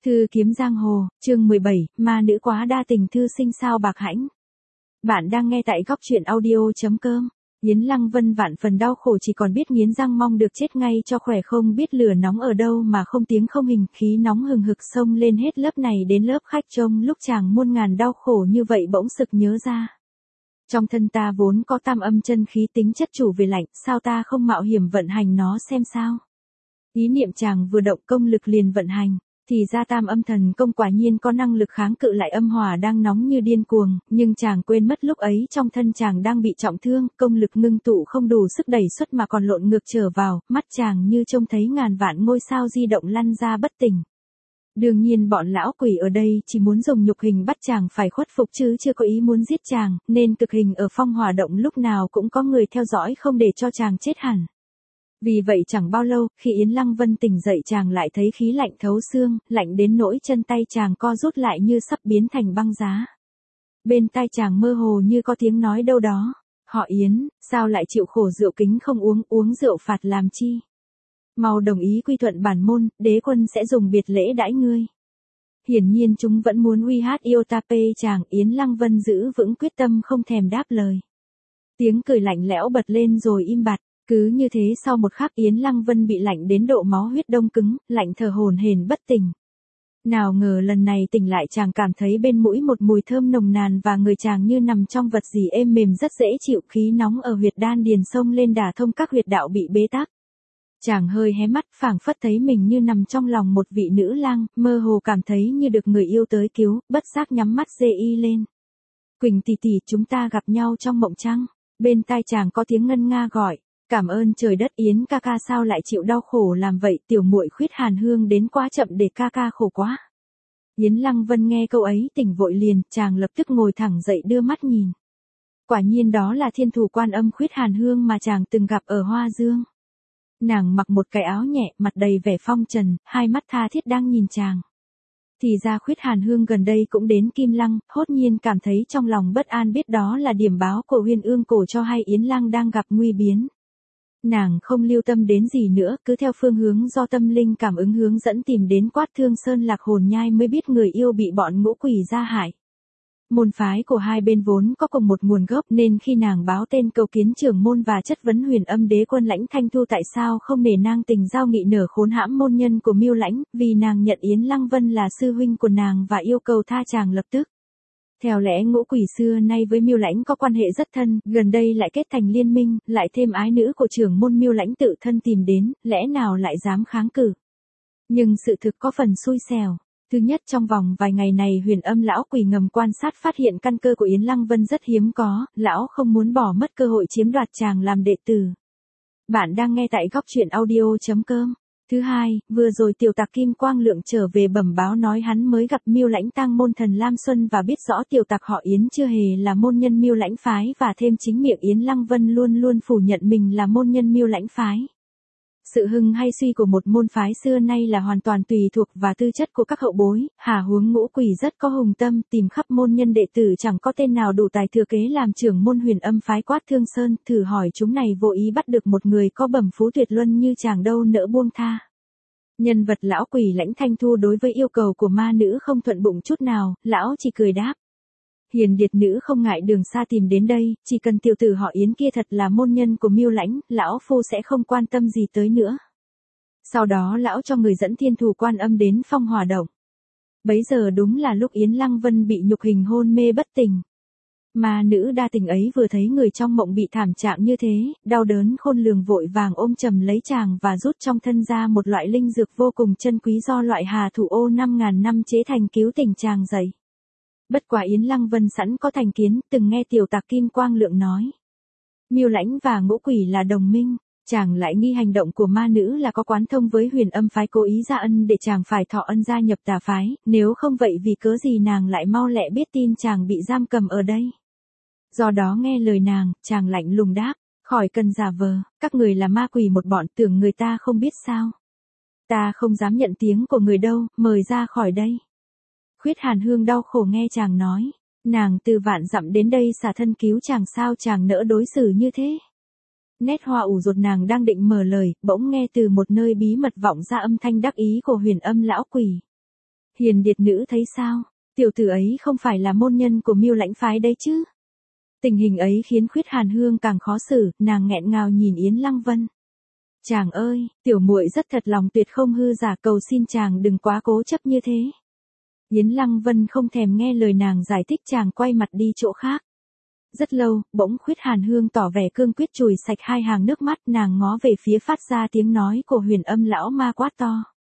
Thư kiếm giang hồ, chương 17, ma nữ quá đa tình thư sinh sao bạc hãnh. Bạn đang nghe tại góc truyện audio.com. Yến Lăng Vân vạn phần đau khổ chỉ còn biết nghiến răng mong được chết ngay cho khỏe, không biết lửa nóng ở đâu mà không tiếng không hình, khí nóng hừng hực xông lên hết lớp này đến lớp khách. Trông lúc chàng muôn ngàn đau khổ như vậy bỗng sực nhớ ra. Trong thân ta vốn có tam âm chân khí tính chất chủ về lạnh, sao ta không mạo hiểm vận hành nó xem sao. Ý niệm chàng vừa động công lực liền vận hành. Thì ra tam âm thần công quả nhiên có năng lực kháng cự lại âm hỏa đang nóng như điên cuồng, nhưng chàng quên mất lúc ấy trong thân chàng đang bị trọng thương, công lực ngưng tụ không đủ sức đẩy xuất mà còn lộn ngược trở vào, mắt chàng như trông thấy ngàn vạn ngôi sao di động lăn ra bất tỉnh. Đương nhiên bọn lão quỷ ở đây chỉ muốn dùng nhục hình bắt chàng phải khuất phục chứ chưa có ý muốn giết chàng, nên cực hình ở phong hỏa động lúc nào cũng có người theo dõi không để cho chàng chết hẳn. Vì vậy chẳng bao lâu, khi Yến Lăng Vân tỉnh dậy chàng lại thấy khí lạnh thấu xương, lạnh đến nỗi chân tay chàng co rút lại như sắp biến thành băng giá. Bên tai chàng mơ hồ như có tiếng nói đâu đó, họ Yến, sao lại chịu khổ rượu kính không uống, uống rượu phạt làm chi? Mau đồng ý quy thuận bản môn, đế quân sẽ dùng biệt lễ đãi ngươi. Hiển nhiên chúng vẫn muốn uy hát yêu tape chàng. Yến Lăng Vân giữ vững quyết tâm không thèm đáp lời. Tiếng cười lạnh lẽo bật lên rồi im bặt. Cứ như thế sau một khắc Yến Lăng Vân bị lạnh đến độ máu huyết đông cứng, lạnh thở hổn hển bất tỉnh. Nào ngờ lần này tỉnh lại chàng cảm thấy bên mũi một mùi thơm nồng nàn và người chàng như nằm trong vật gì êm mềm rất dễ chịu, khí nóng ở huyệt đan điền xông lên đả thông các huyệt đạo bị bế tắc. Chàng hơi hé mắt phảng phất thấy mình như nằm trong lòng một vị nữ lang, mơ hồ cảm thấy như được người yêu tới cứu, bất giác nhắm mắt dê y lên. Quỳnh tỷ tỷ, chúng ta gặp nhau trong mộng trăng. Bên tai chàng có tiếng ngân nga gọi. Cảm ơn trời đất Yến ca ca sao lại chịu đau khổ làm vậy, tiểu muội Khuyết Hàn Hương đến quá chậm để ca ca khổ quá. Yến Lăng Vân nghe câu ấy tỉnh vội liền, chàng lập tức ngồi thẳng dậy đưa mắt nhìn. Quả nhiên đó là thiên thủ Quan Âm Khuyết Hàn Hương mà chàng từng gặp ở Hoa Dương. Nàng mặc một cái áo nhẹ, mặt đầy vẻ phong trần, hai mắt tha thiết đang nhìn chàng. Thì ra Khuyết Hàn Hương gần đây cũng đến Kim Lăng, hốt nhiên cảm thấy trong lòng bất an, biết đó là điểm báo của Huyền Ương Cổ cho hay Yến Lăng đang gặp nguy biến. Nàng không lưu tâm đến gì nữa, cứ theo phương hướng do tâm linh cảm ứng hướng dẫn tìm đến Quát Thương Sơn Lạc Hồn Nhai, mới biết người yêu bị bọn ngũ quỷ gia hại. Môn phái của hai bên vốn có cùng một nguồn gốc, nên khi nàng báo tên cầu kiến trưởng môn và chất vấn Huyền Âm đế quân Lãnh Thanh Thu tại sao không nể nang tình giao nghị nở khốn hãm môn nhân của Miêu Lãnh, vì nàng nhận Yến Lăng Vân là sư huynh của nàng và yêu cầu tha chàng lập tức. Theo lẽ ngũ quỷ xưa nay với Miêu Lãnh có quan hệ rất thân, gần đây lại kết thành liên minh, lại thêm ái nữ của trưởng môn Miêu Lãnh tự thân tìm đến, lẽ nào lại dám kháng cự. Nhưng sự thực có phần xui xẻo. Thứ nhất, trong vòng vài ngày này Huyền Âm lão quỷ ngầm quan sát phát hiện căn cơ của Yến Lăng Vân rất hiếm có, lão không muốn bỏ mất cơ hội chiếm đoạt chàng làm đệ tử. Bạn đang nghe tại góc truyện audio.com. Thứ hai, vừa rồi tiểu tặc Kim Quang Lượng trở về bẩm báo nói hắn mới gặp Miêu Lãnh tang môn thần Lam Xuân và biết rõ tiểu tặc họ Yến chưa hề là môn nhân Miêu Lãnh phái, và thêm chính miệng Yến Lăng Vân luôn luôn phủ nhận mình là môn nhân Miêu Lãnh phái. Sự hưng hay suy của một môn phái xưa nay là hoàn toàn tùy thuộc vào tư chất của các hậu bối, hà huống ngũ quỷ rất có hùng tâm, tìm khắp môn nhân đệ tử chẳng có tên nào đủ tài thừa kế làm trưởng môn Huyền Âm phái Quát Thương Sơn, thử hỏi chúng này vô ý bắt được một người có bẩm phú tuyệt luân như chàng đâu nỡ buông tha. Nhân vật lão quỷ Lãnh Thanh Thu đối với yêu cầu của ma nữ không thuận bụng chút nào, lão chỉ cười đáp. Hiền điệt nữ không ngại đường xa tìm đến đây, chỉ cần tiểu tử họ Yến kia thật là môn nhân của Miêu Lãnh, lão phu sẽ không quan tâm gì tới nữa. Sau đó lão cho người dẫn thiên thủ Quan Âm đến phong hỏa động. Bấy giờ đúng là lúc Yến Lăng Vân bị nhục hình hôn mê bất tỉnh. Ma nữ đa tình ấy vừa thấy người trong mộng bị thảm trạng như thế, đau đớn khôn lường vội vàng ôm chầm lấy chàng và rút trong thân ra một loại linh dược vô cùng chân quý do loại hà thủ ô 5.000 năm chế thành cứu tỉnh chàng dậy. Bất quả Yến Lăng Vân sẵn có thành kiến, từng nghe tiểu tặc Kim Quang Lượng nói. Miêu Lãnh và ngũ quỷ là đồng minh, chàng lại nghi hành động của ma nữ là có quán thông với Huyền Âm phái cố ý ra ân để chàng phải thọ ân gia nhập tà phái, nếu không vậy vì cớ gì nàng lại mau lẹ biết tin chàng bị giam cầm ở đây. Do đó nghe lời nàng, chàng lạnh lùng đáp, khỏi cần giả vờ, các người là ma quỷ một bọn, tưởng người ta không biết sao. Ta không dám nhận tiếng của người đâu, mời ra khỏi đây. Khuyết Hàn Hương đau khổ nghe chàng nói, nàng từ vạn dặm đến đây xả thân cứu chàng, sao chàng nỡ đối xử như thế. Nét hoa ủ ruột nàng đang định mở lời, bỗng nghe từ một nơi bí mật vọng ra âm thanh đắc ý của Huyền Âm lão quỷ. Hiền điệt nữ thấy sao? Tiểu tử ấy không phải là môn nhân của Mưu Lãnh phái đấy chứ? Tình hình ấy khiến Khuyết Hàn Hương càng khó xử, nàng nghẹn ngào nhìn Yến Lăng Vân. Chàng ơi, tiểu muội rất thật lòng tuyệt không hư giả, cầu xin chàng đừng quá cố chấp như thế. Yến Lăng Vân không thèm nghe lời nàng giải thích, chàng quay mặt đi chỗ khác. Rất lâu, bỗng Khuyết Hàn Hương tỏ vẻ cương quyết chùi sạch hai hàng nước mắt, nàng ngó về phía phát ra tiếng nói của Huyền Âm lão ma quát to.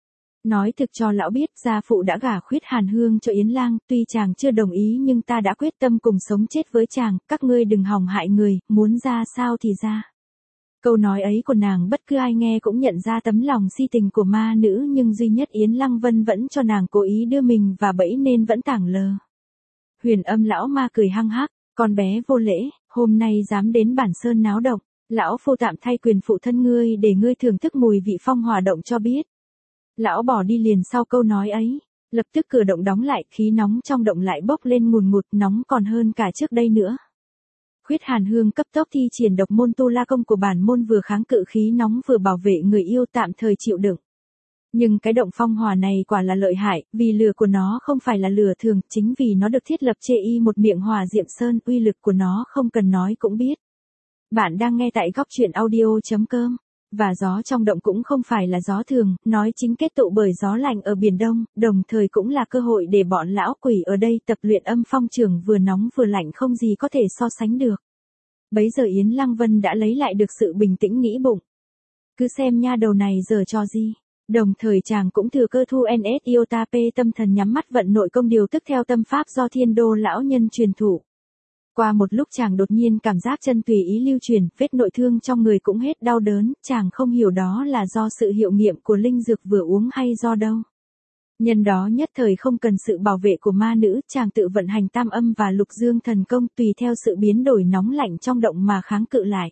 Nói thực cho lão biết, gia phụ đã gả Khuyết Hàn Hương cho Yến Lang, tuy chàng chưa đồng ý nhưng ta đã quyết tâm cùng sống chết với chàng, các ngươi đừng hòng hại người, muốn ra sao thì ra. Câu nói ấy của nàng bất cứ ai nghe cũng nhận ra tấm lòng si tình của ma nữ, nhưng duy nhất Yến Lăng Vân vẫn cho nàng cố ý đưa mình vào bẫy nên vẫn tảng lờ. Huyền Âm lão ma cười hăng hắc, con bé vô lễ, hôm nay dám đến Bản Sơn náo động, lão phu tạm thay quyền phụ thân ngươi để ngươi thưởng thức mùi vị phong hỏa động cho biết. Lão bỏ đi liền sau câu nói ấy, lập tức cửa động đóng lại, khí nóng trong động lại bốc lên ngùn ngụt, nóng còn hơn cả trước đây nữa. Khuyết Hàn Hương cấp tốc thi triển độc môn tu la công của bản môn, vừa kháng cự khí nóng vừa bảo vệ người yêu, tạm thời chịu đựng. Nhưng cái động phong hỏa này quả là lợi hại, vì lửa của nó không phải là lửa thường, chính vì nó được thiết lập chê y một miệng hỏa diệm sơn, uy lực của nó không cần nói cũng biết. Bạn đang nghe tại góc truyện audio.com. Và gió trong động cũng không phải là gió thường, nói chính kết tụ bởi gió lạnh ở Biển Đông, đồng thời cũng là cơ hội để bọn lão quỷ ở đây tập luyện âm phong trường, vừa nóng vừa lạnh không gì có thể so sánh được. Bấy giờ Yến Lăng Vân đã lấy lại được sự bình tĩnh, nghĩ bụng. Cứ xem nha đầu này giở trò gì. Đồng thời chàng cũng thừa cơ thu NS Iota P tâm thần, nhắm mắt vận nội công điều tức theo tâm pháp do Thiên Đô lão nhân truyền thụ. Qua một lúc chàng đột nhiên cảm giác chân tùy ý lưu truyền, vết nội thương trong người cũng hết đau đớn, chàng không hiểu đó là do sự hiệu nghiệm của linh dược vừa uống hay do đâu. Nhân đó nhất thời không cần sự bảo vệ của ma nữ, chàng tự vận hành tam âm và lục dương thần công, tùy theo sự biến đổi nóng lạnh trong động mà kháng cự lại.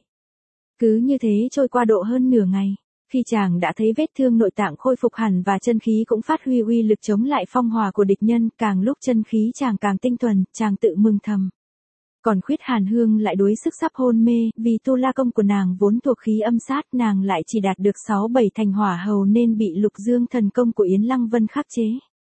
Cứ như thế trôi qua độ hơn nửa ngày. Khi chàng đã thấy vết thương nội tạng khôi phục hẳn và chân khí cũng phát huy uy lực chống lại phong hỏa của địch nhân, càng lúc chân khí chàng càng tinh thuần, chàng tự mừng thầm. Còn Khuyết Hàn Hương lại đuối sức sắp hôn mê, vì tu la công của nàng vốn thuộc khí âm sát, nàng lại chỉ đạt được 6-7 thành hỏa hầu nên bị lục dương thần công của Yến Lăng Vân khắc chế.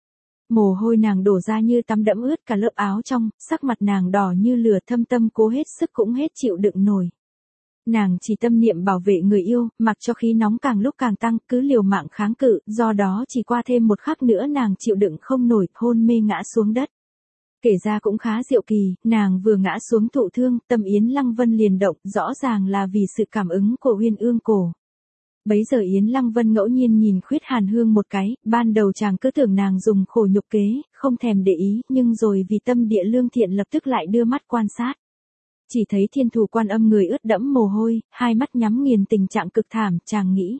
Mồ hôi nàng đổ ra như tắm, đẫm ướt cả lớp áo trong, sắc mặt nàng đỏ như lửa, thâm tâm cố hết sức cũng hết chịu đựng nổi. Nàng chỉ tâm niệm bảo vệ người yêu, mặc cho khí nóng càng lúc càng tăng, cứ liều mạng kháng cự, do đó chỉ qua thêm một khắc nữa nàng chịu đựng không nổi, hôn mê ngã xuống đất. Kể ra cũng khá diệu kỳ, nàng vừa ngã xuống thụ thương, tâm Yến Lăng Vân liền động, rõ ràng là vì sự cảm ứng của Uyên Ương Cổ. Bấy giờ Yến Lăng Vân ngẫu nhiên nhìn Khuyết Hàn Hương một cái, ban đầu chàng cứ tưởng nàng dùng khổ nhục kế, không thèm để ý, nhưng rồi vì tâm địa lương thiện lập tức lại đưa mắt quan sát. Chỉ thấy Thiên Thủ Quan Âm người ướt đẫm mồ hôi, hai mắt nhắm nghiền, tình trạng cực thảm, chàng nghĩ.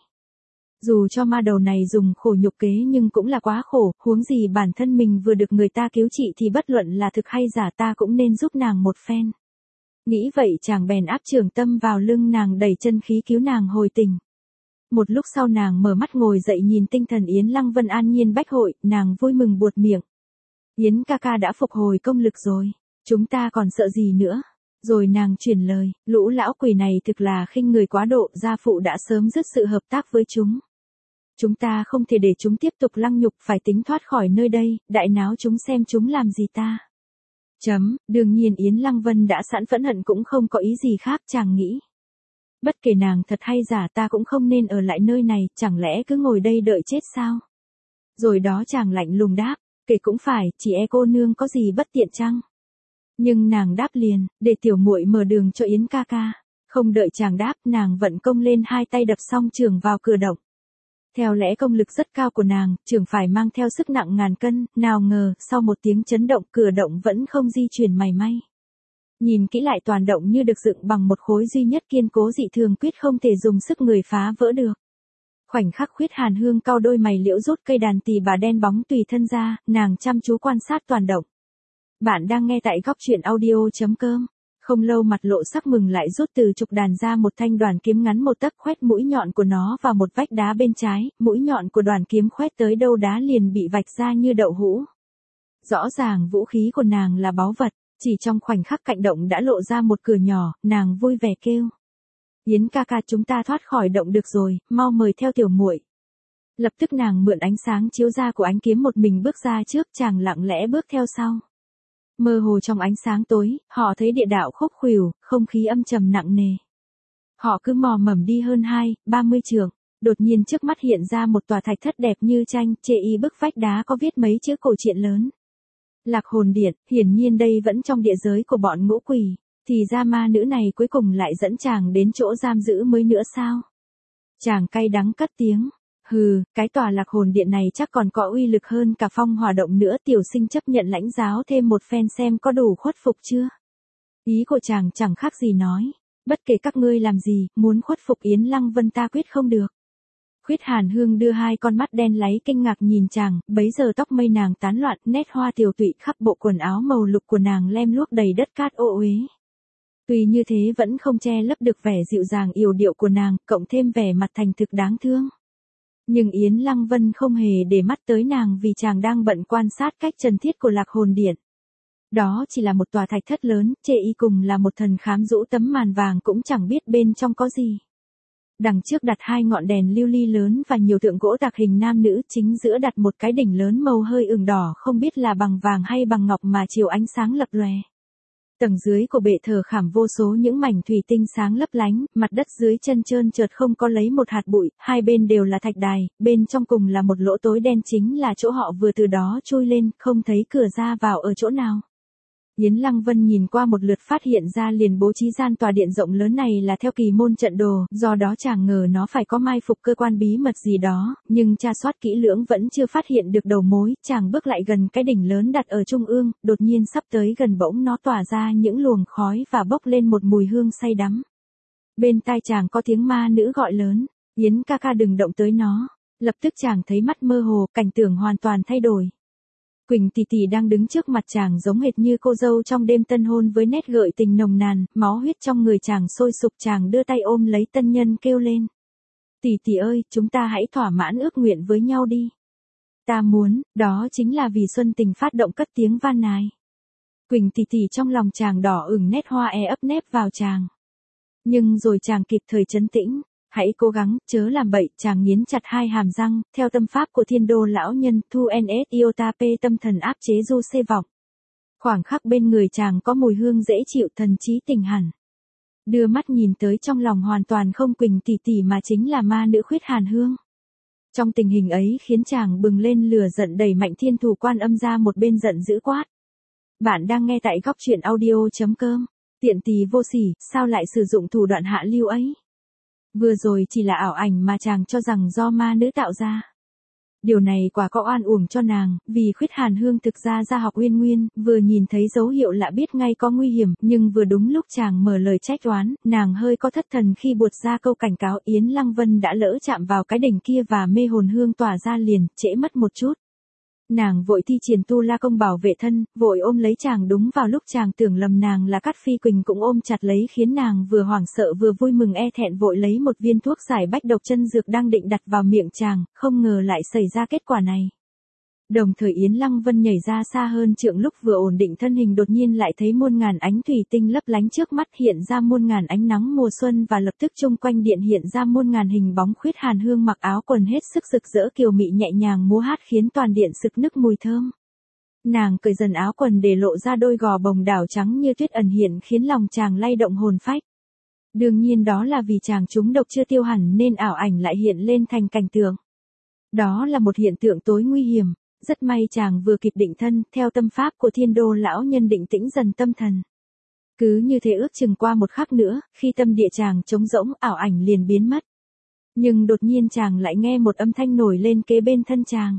Dù cho ma đầu này dùng khổ nhục kế nhưng cũng là quá khổ, huống gì bản thân mình vừa được người ta cứu trị thì bất luận là thực hay giả ta cũng nên giúp nàng một phen. Nghĩ vậy chàng bèn áp trường tâm vào lưng nàng, đẩy chân khí cứu nàng hồi tỉnh. Một lúc sau nàng mở mắt ngồi dậy nhìn tinh thần Yến Lăng Vân an nhiên bách hội, nàng vui mừng buột miệng. Yến ca ca đã phục hồi công lực rồi, chúng ta còn sợ gì nữa. Rồi nàng chuyển lời, lũ lão quỷ này thực là khinh người quá độ, gia phụ đã sớm dứt sự hợp tác với chúng. Chúng ta không thể để chúng tiếp tục lăng nhục, phải tính thoát khỏi nơi đây, đại náo chúng xem chúng làm gì ta. Đương nhiên Yến Lăng Vân đã sẵn phẫn hận cũng không có ý gì khác, chàng nghĩ. Bất kể nàng thật hay giả ta cũng không nên ở lại nơi này, chẳng lẽ cứ ngồi đây đợi chết sao? Rồi đó chàng lạnh lùng đáp, kể cũng phải, chỉ e cô nương có gì bất tiện chăng? Nhưng nàng đáp liền, để tiểu muội mở đường cho Yến ca ca. Không đợi chàng đáp, nàng vận công lên, hai tay đập song chưởng vào cửa động. Theo lẽ công lực rất cao của nàng, chưởng phải mang theo sức nặng ngàn cân, nào ngờ, sau một tiếng chấn động, cửa động vẫn không di chuyển mảy may. Nhìn kỹ lại toàn động như được dựng bằng một khối duy nhất kiên cố dị thường, quyết không thể dùng sức người phá vỡ được. Khoảnh khắc Khuyết Hàn Hương cau đôi mày liễu, rút cây đàn tỳ bà đen bóng tùy thân ra, nàng chăm chú quan sát toàn động. Bạn đang nghe tại góc truyện audio.com. Không lâu mặt lộ sắc mừng lại rút từ trục đàn ra một thanh đoàn kiếm ngắn một tấc, khoét mũi nhọn của nó vào một vách đá bên trái, mũi nhọn của đoàn kiếm khoét tới đâu đá liền bị vạch ra như đậu hũ. Rõ ràng vũ khí của nàng là báu vật, chỉ trong khoảnh khắc cạnh động đã lộ ra một cửa nhỏ, nàng vui vẻ kêu. Yến ca ca, chúng ta thoát khỏi động được rồi, mau mời theo tiểu muội. Lập tức nàng mượn ánh sáng chiếu ra của ánh kiếm một mình bước ra trước, chàng lặng lẽ bước theo sau. Mơ hồ trong ánh sáng tối, họ thấy địa đạo khúc khuỷu, không khí âm trầm nặng nề. Họ cứ mò mẫm đi hơn 30 trượng, đột nhiên trước mắt hiện ra một tòa thạch thất đẹp như tranh, chê y bức vách đá có viết mấy chữ cổ truyện lớn. Lạc hồn điện, hiển nhiên đây vẫn trong địa giới của bọn ngũ quỷ, thì ra ma nữ này cuối cùng lại dẫn chàng đến chỗ giam giữ mới nữa sao? Chàng cay đắng cất tiếng, hừ, cái tòa lạc hồn điện này chắc còn có uy lực hơn cả phong hỏa động nữa, tiểu sinh chấp nhận lãnh giáo thêm một phen xem có đủ khuất phục chưa? Ý của chàng chẳng khác gì nói, bất kể các ngươi làm gì, muốn khuất phục Yến Lăng Vân ta quyết không được. Khuyết Hàn Hương đưa hai con mắt đen láy kinh ngạc nhìn chàng, bấy giờ tóc mây nàng tán loạn, nét hoa tiều tụy khắp bộ quần áo màu lục của nàng lem luốc đầy đất cát ô uế. Tuy như thế vẫn không che lấp được vẻ dịu dàng yểu điệu của nàng, cộng thêm vẻ mặt thành thực đáng thương. Nhưng Yến Lăng Vân không hề để mắt tới nàng vì chàng đang bận quan sát cách trần thiết của lạc hồn điện. Đó chỉ là một tòa thạch thất lớn, chê y cùng là một thần khám rũ tấm màn vàng cũng chẳng biết bên trong có gì. Đằng trước đặt hai ngọn đèn lưu ly lớn và nhiều tượng gỗ tạc hình nam nữ, chính giữa đặt một cái đỉnh lớn màu hơi ửng đỏ không biết là bằng vàng hay bằng ngọc mà chiếu ánh sáng lập lòe. Tầng dưới của bệ thờ khảm vô số những mảnh thủy tinh sáng lấp lánh, mặt đất dưới chân trơn trượt không có lấy một hạt bụi, hai bên đều là thạch đài, bên trong cùng là một lỗ tối đen chính là chỗ họ vừa từ đó chui lên, không thấy cửa ra vào ở chỗ nào. Yến Lăng Vân nhìn qua một lượt phát hiện ra liền bố trí gian tòa điện rộng lớn này là theo kỳ môn trận đồ, do đó chàng ngờ nó phải có mai phục cơ quan bí mật gì đó, nhưng tra soát kỹ lưỡng vẫn chưa phát hiện được đầu mối, chàng bước lại gần cái đỉnh lớn đặt ở trung ương, đột nhiên sắp tới gần bỗng nó tỏa ra những luồng khói và bốc lên một mùi hương say đắm. Bên tai chàng có tiếng ma nữ gọi lớn, Yến ca ca đừng động tới nó, lập tức chàng thấy mắt mơ hồ, cảnh tượng hoàn toàn thay đổi. Quỳnh tỷ tỷ đang đứng trước mặt chàng giống hệt như cô dâu trong đêm tân hôn với nét gợi tình nồng nàn, máu huyết trong người chàng sôi sục, chàng đưa tay ôm lấy tân nhân kêu lên. Tỷ tỷ ơi, chúng ta hãy thỏa mãn ước nguyện với nhau đi. Ta muốn, đó chính là vì xuân tình phát động cất tiếng van nài. Quỳnh tỷ tỷ trong lòng chàng đỏ ửng, nét hoa ấp nép vào chàng. Nhưng rồi chàng kịp thời trấn tĩnh. Hãy cố gắng, chớ làm bậy, chàng nghiến chặt hai hàm răng, theo tâm pháp của Thiên Đô lão nhân, thu ns iota p tâm thần áp chế du xê vọng. Khoảng khắc bên người chàng có mùi hương dễ chịu, thần trí tỉnh hẳn. Đưa mắt nhìn tới trong lòng hoàn toàn không Quỳnh tỷ tỷ mà chính là ma nữ Khuyết Hàn Hương. Trong tình hình ấy khiến chàng bừng lên lửa giận, đẩy mạnh Thiên Thủ Quan Âm ra một bên giận dữ quát. Bạn đang nghe tại góc truyện audio.com. Tiện tỳ vô sỉ, sao lại sử dụng thủ đoạn hạ lưu ấy? Vừa rồi chỉ là ảo ảnh mà chàng cho rằng do ma nữ tạo ra. Điều này quả có oan uổng cho nàng, vì Khuyết Hàn Hương thực ra ra học Uyên Nguyên, vừa nhìn thấy dấu hiệu lạ biết ngay có nguy hiểm, nhưng vừa đúng lúc chàng mở lời trách oán, nàng hơi có thất thần khi buột ra câu cảnh cáo. Yến Lăng Vân đã lỡ chạm vào cái đỉnh kia và mê hồn hương tỏa ra liền, trễ mất một chút. Nàng vội thi triển tu la công bảo vệ thân, vội ôm lấy chàng, đúng vào lúc chàng tưởng lầm nàng là Cát Phi Quỳnh cũng ôm chặt lấy, khiến nàng vừa hoảng sợ vừa vui mừng thẹn vội lấy một viên thuốc giải bách độc chân dược đang định đặt vào miệng chàng, không ngờ lại xảy ra kết quả này. Đồng thời Yến Lăng Vân nhảy ra xa hơn trượng, lúc vừa ổn định thân hình đột nhiên lại thấy muôn ngàn ánh thủy tinh lấp lánh trước mắt, hiện ra muôn ngàn ánh nắng mùa xuân và lập tức chung quanh điện hiện ra muôn ngàn hình bóng. Khuyết Hàn Hương mặc áo quần hết sức rực rỡ kiều mị nhẹ nhàng múa hát khiến toàn điện sực nức mùi thơm. Nàng cởi dần áo quần để lộ ra đôi gò bồng đảo trắng như tuyết ẩn hiện, khiến lòng chàng lay động hồn phách. Đương nhiên đó là vì chàng trúng độc chưa tiêu hẳn nên ảo ảnh lại hiện lên thành cảnh tượng. Đó là một hiện tượng tối nguy hiểm. Rất may chàng vừa kịp định thân, theo tâm pháp của Thiên Đô lão nhân định tĩnh dần tâm thần. Cứ như thế ước chừng qua một khắc nữa, khi tâm địa chàng trống rỗng, ảo ảnh liền biến mất. Nhưng đột nhiên chàng lại nghe một âm thanh nổi lên kế bên thân chàng.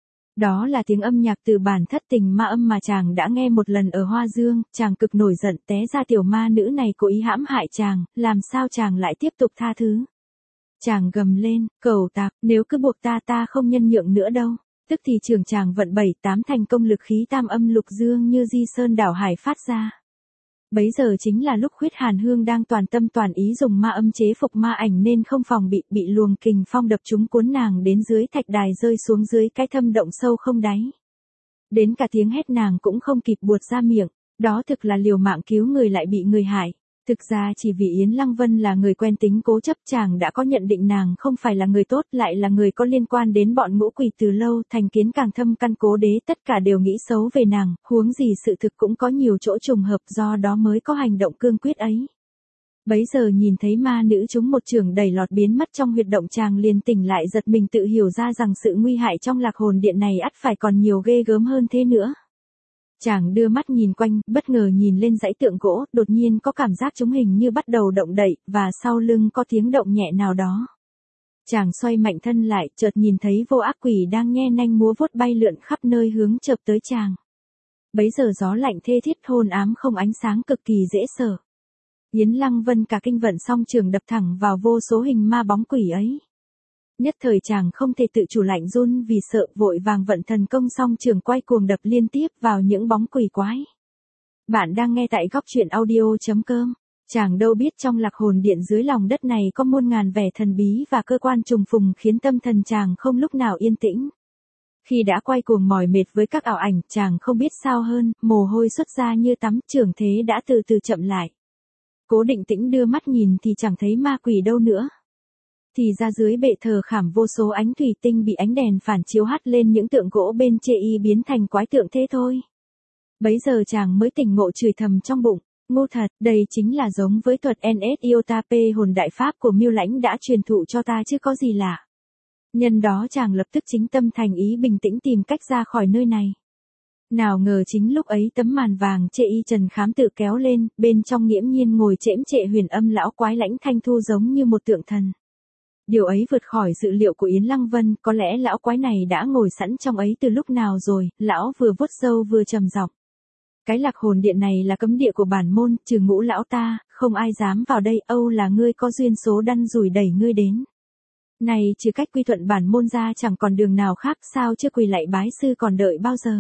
Đó là tiếng âm nhạc từ bản thất tình ma âm mà chàng đã nghe một lần ở Hoa Dương. Chàng cực nổi giận, té ra tiểu ma nữ này cố ý hãm hại chàng, làm sao chàng lại tiếp tục tha thứ. Chàng gầm lên, cẩu tạp, nếu cứ buộc ta không nhân nhượng nữa đâu. Tức thì trường chàng vận 7-8 thành công lực khí tam âm lục dương như di sơn đảo hải phát ra. Bấy giờ chính là lúc Khuyết Hàn Hương đang toàn tâm toàn ý dùng ma âm chế phục ma ảnh nên không phòng bị luồng kình phong đập trúng, cuốn nàng đến dưới thạch đài, rơi xuống dưới cái thâm động sâu không đáy. Đến cả tiếng hét nàng cũng không kịp buột ra miệng, đó thực là liều mạng cứu người lại bị người hại. Thực ra chỉ vì Yến Lăng Vân là người quen tính cố chấp, chàng đã có nhận định nàng không phải là người tốt, lại là người có liên quan đến bọn ngũ quỷ từ lâu, thành kiến càng thâm căn cố đế, tất cả đều nghĩ xấu về nàng, huống gì sự thực cũng có nhiều chỗ trùng hợp, do đó mới có hành động cương quyết ấy. Bấy giờ nhìn thấy ma nữ chúng một chưởng đẩy lọt biến mất trong huyệt động, chàng liền tỉnh lại, giật mình tự hiểu ra rằng sự nguy hại trong Lạc Hồn Điện này ắt phải còn nhiều ghê gớm hơn thế nữa. Chàng đưa mắt nhìn quanh, bất ngờ nhìn lên dãy tượng gỗ, đột nhiên có cảm giác chúng hình như bắt đầu động đậy, và sau lưng có tiếng động nhẹ nào đó. Chàng xoay mạnh thân lại, chợt nhìn thấy vô ác quỷ đang nhe nanh múa vuốt bay lượn khắp nơi hướng chợp tới chàng. Bấy giờ gió lạnh thê thiết hôn ám không ánh sáng cực kỳ dễ sợ. Yến Lăng Vân cả kinh vận song trường đập thẳng vào vô số hình ma bóng quỷ ấy. Nhất thời chàng không thể tự chủ lạnh run vì sợ, vội vàng vận thần công song trường quay cuồng đập liên tiếp vào những bóng quỷ quái. Bạn đang nghe tại góc truyện audio.com. Chàng đâu biết trong Lạc Hồn Điện dưới lòng đất này có muôn ngàn vẻ thần bí và cơ quan trùng phùng khiến tâm thần chàng không lúc nào yên tĩnh. Khi đã quay cuồng mỏi mệt với các ảo ảnh, chàng không biết sao hơn, mồ hôi xuất ra như tắm, trưởng thế đã từ từ chậm lại. Cố Định Tĩnh đưa mắt nhìn thì chẳng thấy ma quỷ đâu nữa. Thì ra dưới bệ thờ khảm vô số ánh thủy tinh bị ánh đèn phản chiếu hắt lên những tượng gỗ bên chê y biến thành quái tượng thế thôi. Bấy giờ chàng mới tỉnh ngộ, chửi thầm trong bụng, ngu thật, đây chính là giống với thuật NS Iota P hồn đại pháp của Miêu Lãnh đã truyền thụ cho ta chứ có gì lạ. Nhân đó chàng lập tức chính tâm thành ý bình tĩnh tìm cách ra khỏi nơi này. Nào ngờ chính lúc ấy tấm màn vàng chê y trần khám tự kéo lên, bên trong nghiễm nhiên ngồi chễm trệ Huyền Âm lão quái Lãnh Thanh Thu giống như một tượng thần. Điều ấy vượt khỏi dự liệu của Yến Lăng Vân, có lẽ lão quái này đã ngồi sẵn trong ấy từ lúc nào rồi, lão vừa vuốt râu vừa trầm giọng. Cái Lạc Hồn Điện này là cấm địa của bản môn, trừ Ngũ lão ta, không ai dám vào đây, âu là ngươi có duyên số đăn rủi đẩy ngươi đến. Này trừ cách quy thuận bản môn ra chẳng còn đường nào khác, sao chưa quỳ lạy bái sư còn đợi bao giờ.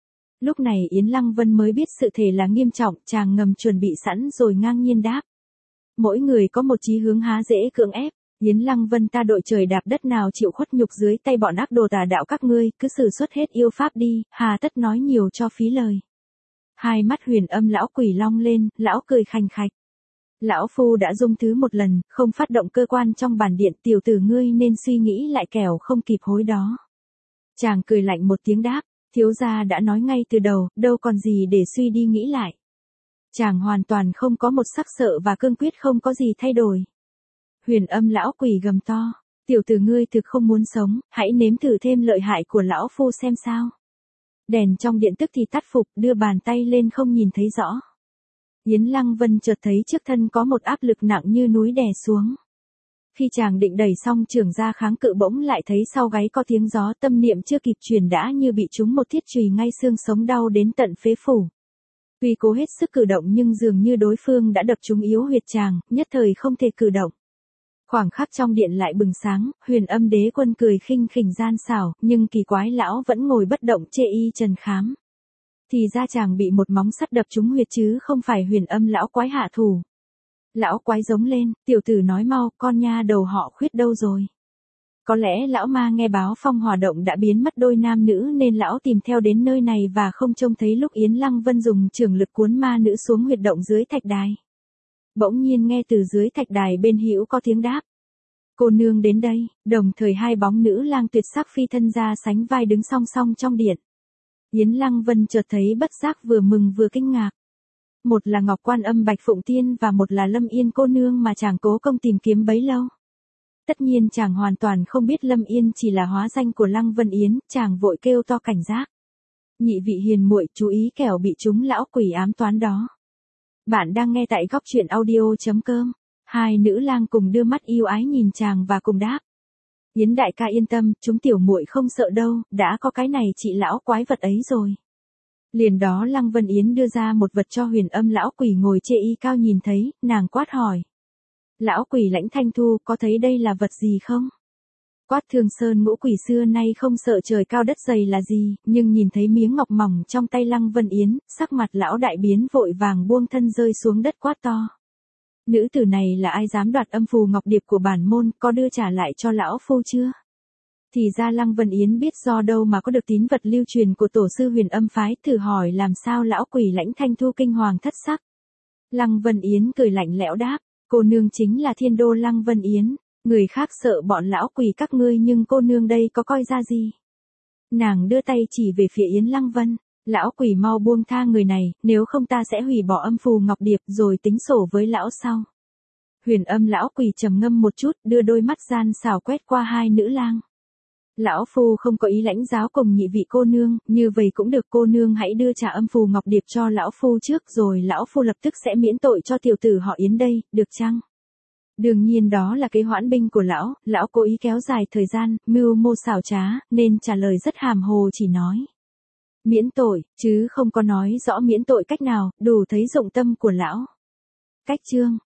Lúc này Yến Lăng Vân mới biết sự thể là nghiêm trọng, chàng ngầm chuẩn bị sẵn rồi ngang nhiên đáp. Mỗi người có một chí hướng há dễ cưỡng ép. Yến Lăng Vân ta đội trời đạp đất, nào chịu khuất nhục dưới tay bọn ác đồ tà đạo các ngươi, cứ sử xuất hết yêu pháp đi, hà tất nói nhiều cho phí lời. Hai mắt Huyền Âm lão quỷ long lên, lão cười khành khạch. Lão phu đã dung thứ một lần, không phát động cơ quan trong bản điện, tiểu tử ngươi nên suy nghĩ lại kẻo không kịp hối đó. Chàng cười lạnh một tiếng đáp, thiếu gia đã nói ngay từ đầu, đâu còn gì để suy đi nghĩ lại. Chàng hoàn toàn không có một sắc sợ và cương quyết không có gì thay đổi. Huyền Âm lão quỷ gầm to, tiểu tử ngươi thực không muốn sống, hãy nếm thử thêm lợi hại của lão phu xem sao. Đèn trong điện tức thì tắt phục, đưa bàn tay lên không nhìn thấy rõ. Yến Lăng Vân chợt thấy trước thân có một áp lực nặng như núi đè xuống. Khi chàng định đẩy xong chưởng ra kháng cự, bỗng lại thấy sau gáy có tiếng gió, tâm niệm chưa kịp truyền đã như bị trúng một thiết chùy ngay xương sống, đau đến tận phế phủ. Tuy cố hết sức cử động nhưng dường như đối phương đã đập trúng yếu huyệt chàng, nhất thời không thể cử động. Khoảng khắc trong điện lại bừng sáng, Huyền Âm đế quân cười khinh khỉnh gian xảo, nhưng kỳ quái lão vẫn ngồi bất động chê y trần khám. Thì ra chàng bị một móng sắt đập trúng huyệt chứ không phải Huyền Âm lão quái hạ thủ. Lão quái giống lên, tiểu tử nói mau, con nha đầu họ Khuyết đâu rồi? Có lẽ lão ma nghe báo Phong Hỏa Động đã biến mất đôi nam nữ nên lão tìm theo đến nơi này và không trông thấy lúc Yến Lăng Vân dùng trường lực cuốn ma nữ xuống huyệt động dưới thạch đài. Bỗng nhiên nghe từ dưới thạch đài bên hữu có tiếng đáp. Cô nương đến đây, đồng thời hai bóng nữ lang tuyệt sắc phi thân ra sánh vai đứng song song trong điện. Yến Lăng Vân chợt thấy bất giác vừa mừng vừa kinh ngạc. Một là Ngọc Quan Âm Bạch Phụng Tiên và một là Lâm Yên cô nương mà chàng cố công tìm kiếm bấy lâu. Tất nhiên chàng hoàn toàn không biết Lâm Yên chỉ là hóa danh của Lăng Vân Yến, chàng vội kêu to cảnh giác. Nhị vị hiền muội chú ý kẻo bị chúng lão quỷ ám toán đó. Bạn đang nghe tại góc truyện audio.com. Hai nữ lang cùng đưa mắt yêu ái nhìn chàng và cùng đáp. Yến đại ca yên tâm, chúng tiểu muội không sợ đâu, đã có cái này chị lão quái vật ấy rồi. Liền đó Lăng Vân Yến đưa ra một vật cho Huyền Âm lão quỷ ngồi chê y cao nhìn thấy, nàng quát hỏi. Lão quỷ Lãnh Thanh Thu, có thấy đây là vật gì không? Quát Thương Sơn ngũ quỷ xưa nay không sợ trời cao đất dày là gì, nhưng nhìn thấy miếng ngọc mỏng trong tay Lăng Vân Yến, sắc mặt lão đại biến, vội vàng buông thân rơi xuống đất quát to. Nữ tử này là ai dám đoạt âm phù ngọc điệp của bản môn, có đưa trả lại cho lão phu chưa? Thì ra Lăng Vân Yến biết do đâu mà có được tín vật lưu truyền của tổ sư Huyền Âm phái, thử hỏi làm sao lão quỷ Lãnh Thanh Thu kinh hoàng thất sắc. Lăng Vân Yến cười lạnh lẽo đáp, cô nương chính là thiên đô Lăng Vân Yến, người khác sợ bọn lão quỷ các ngươi nhưng cô nương đây có coi ra gì. Nàng đưa tay chỉ về phía Yến Lăng Vân, lão quỷ mau buông tha người này, nếu không ta sẽ hủy bỏ âm phù ngọc điệp rồi tính sổ với lão sau. Huyền Âm lão quỷ trầm ngâm một chút, đưa đôi mắt gian xảo quét qua hai nữ lang. Lão phu không có ý lãnh giáo cùng nhị vị cô nương, như vậy cũng được, cô nương hãy đưa trả âm phù ngọc điệp cho lão phu trước rồi lão phu lập tức sẽ miễn tội cho tiểu tử họ Yến đây, được chăng? Đương nhiên đó là cái hoãn binh của lão cố ý kéo dài thời gian, mưu mô xảo trá, nên trả lời rất hàm hồ chỉ nói. Miễn tội, chứ không có nói rõ miễn tội cách nào, đủ thấy dụng tâm của lão. Cách chương